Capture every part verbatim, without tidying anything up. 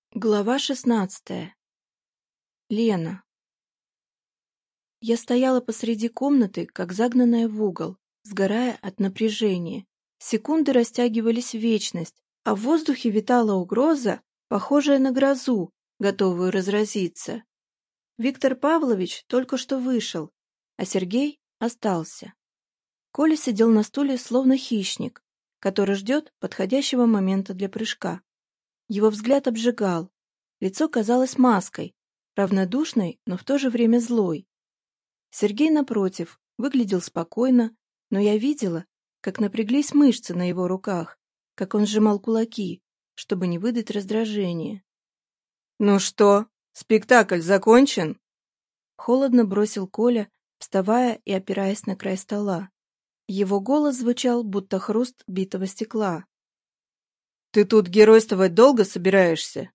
Глава шестнадцатая. Лена. Я стояла посреди комнаты, как загнанная в угол, сгорая от напряжения. Секунды растягивались в вечность, а в воздухе витала угроза, похожая на грозу, готовую разразиться. Виктор Павлович только что вышел, а Сергей остался. Коля сидел на стуле, словно хищник, который ждет подходящего момента для прыжка. Его взгляд обжигал. Лицо казалось маской, равнодушной, но в то же время злой. Сергей, напротив, выглядел спокойно, но я видела, как напряглись мышцы на его руках, как он сжимал кулаки, чтобы не выдать раздражение. «Ну что, спектакль закончен?» Холодно бросил Коля, вставая и опираясь на край стола. Его голос звучал, будто хруст битого стекла. «Ты тут геройствовать долго собираешься?»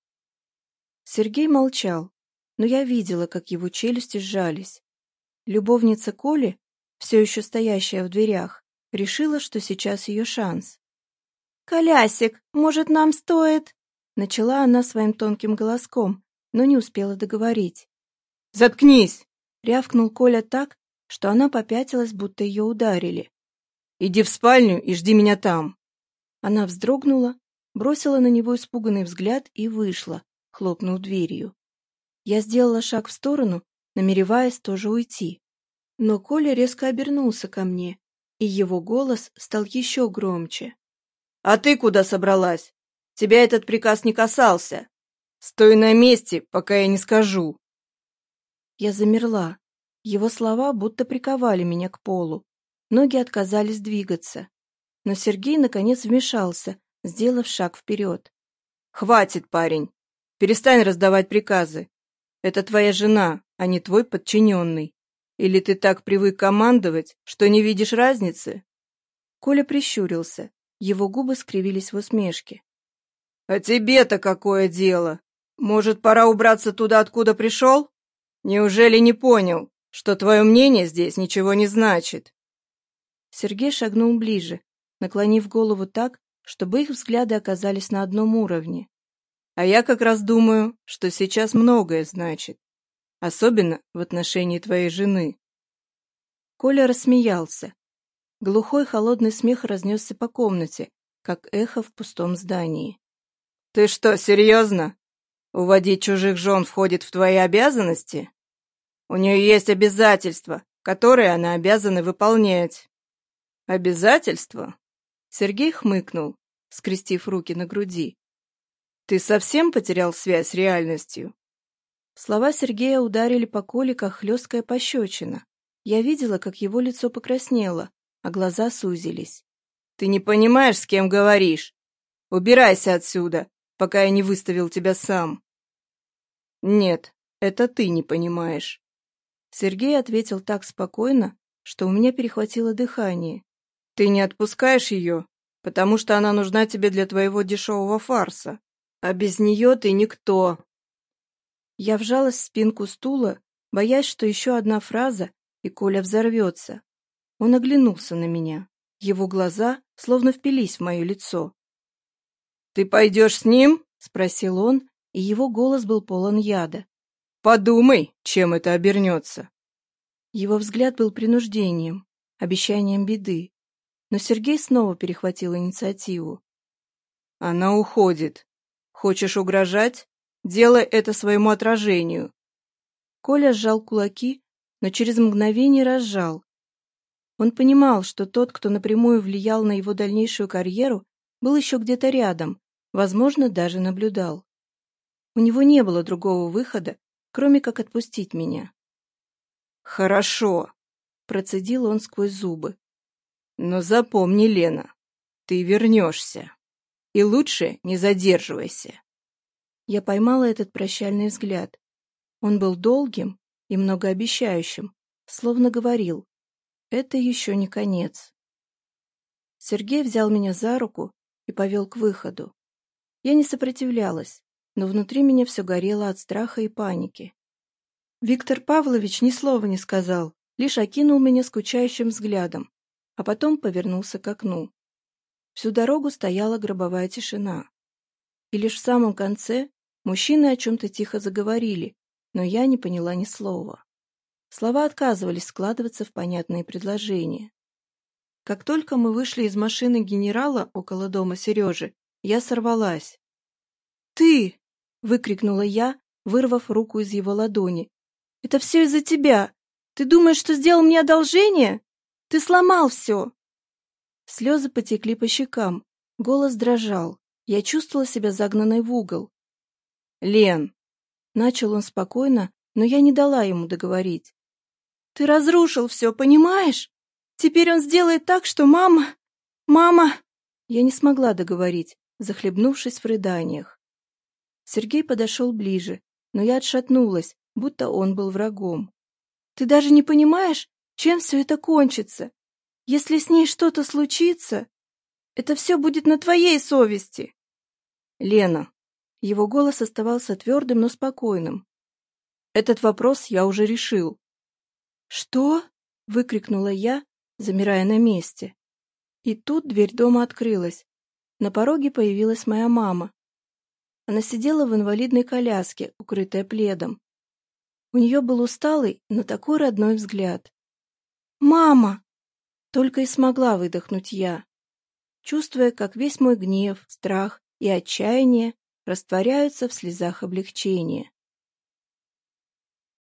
Сергей молчал, но я видела, как его челюсти сжались. Любовница Коли, все еще стоящая в дверях, решила, что сейчас ее шанс. «Колясик, может, нам стоит?» Начала она своим тонким голоском, но не успела договорить. «Заткнись!» — рявкнул Коля так, что она попятилась, будто ее ударили. «Иди в спальню и жди меня там!» Она вздрогнула, бросила на него испуганный взгляд и вышла, хлопнув дверью. Я сделала шаг в сторону, намереваясь тоже уйти. Но Коля резко обернулся ко мне, и его голос стал еще громче. «А ты куда собралась? Тебя этот приказ не касался. Стой на месте, пока я не скажу!» Я замерла. Его слова будто приковали меня к полу. Ноги отказались двигаться. Но Сергей наконец вмешался, сделав шаг вперед. «Хватит, парень! Перестань раздавать приказы. Это твоя жена, а не твой подчиненный. Или ты так привык командовать, что не видишь разницы?» Коля прищурился. Его губы скривились в усмешке. «А тебе-то какое дело? Может, пора убраться туда, откуда пришел? Неужели не понял, что твое мнение здесь ничего не значит?» Сергей шагнул ближе, наклонив голову так, чтобы их взгляды оказались на одном уровне. «А я как раз думаю, что сейчас многое значит, особенно в отношении твоей жены». Коля рассмеялся. Глухой холодный смех разнесся по комнате, как эхо в пустом здании. «Ты что, серьезно? Уводить чужих жен входит в твои обязанности? У нее есть обязательства, которые она обязана выполнять». «Обязательства?» Сергей хмыкнул, скрестив руки на груди. «Ты совсем потерял связь с реальностью?» Слова Сергея ударили по Коле, как хлесткая пощечина. Я видела, как его лицо покраснело, а глаза сузились. «Ты не понимаешь, с кем говоришь. Убирайся отсюда, пока я не выставил тебя сам». «Нет, это ты не понимаешь». Сергей ответил так спокойно, что у меня перехватило дыхание. «Ты не отпускаешь ее, потому что она нужна тебе для твоего дешевого фарса, а без нее ты никто». Я вжалась в спинку стула, боясь, что еще одна фраза, и Коля взорвется. Он оглянулся на меня. Его глаза словно впились в мое лицо. «Ты пойдешь с ним?» — спросил он, и его голос был полон яда. «Подумай, чем это обернется». Его взгляд был принуждением, обещанием беды. Но Сергей снова перехватил инициативу. «Она уходит. Хочешь угрожать? Делай это своему отражению». Коля сжал кулаки, но через мгновение разжал. Он понимал, что тот, кто напрямую влиял на его дальнейшую карьеру, был еще где-то рядом, возможно, даже наблюдал. У него не было другого выхода, кроме как отпустить меня. «Хорошо», — процедил он сквозь зубы. «Но запомни, Лена, ты вернешься. И лучше не задерживайся». Я поймала этот прощальный взгляд. Он был долгим и многообещающим, словно говорил: «Это еще не конец». Сергей взял меня за руку и повел к выходу. Я не сопротивлялась, но внутри меня все горело от страха и паники. Виктор Павлович ни слова не сказал, лишь окинул меня скучающим взглядом, а потом повернулся к окну. Всю дорогу стояла гробовая тишина. И лишь в самом конце, Мужчины о чем-то тихо заговорили, но я не поняла ни слова. Слова отказывались складываться в понятные предложения. Как только мы вышли из машины генерала около дома Сережи, я сорвалась. «Ты!» — выкрикнула я, вырвав руку из его ладони. «Это все из-за тебя! Ты думаешь, что сделал мне одолжение? Ты сломал все!» Слезы потекли по щекам, голос дрожал. Я чувствовала себя загнанной в угол. «Лен!» — начал он спокойно, но я не дала ему договорить. «Ты разрушил все, понимаешь? Теперь он сделает так, что мама... Мама...» Я не смогла договорить, захлебнувшись в рыданиях. Сергей подошел ближе, но я отшатнулась, будто он был врагом. «Ты даже не понимаешь, чем все это кончится? Если с ней что-то случится, это все будет на твоей совести!» «Лена!» Его голос оставался твердым, но спокойным. «Этот вопрос я уже решил». «Что?» — выкрикнула я, замирая на месте. И тут дверь дома открылась. На пороге появилась моя мама. Она сидела в инвалидной коляске, укрытая пледом. У нее был усталый, но такой родной взгляд. «Мама!» — только и смогла выдохнуть я, чувствуя, как весь мой гнев, страх и отчаяние растворяются в слезах облегчения.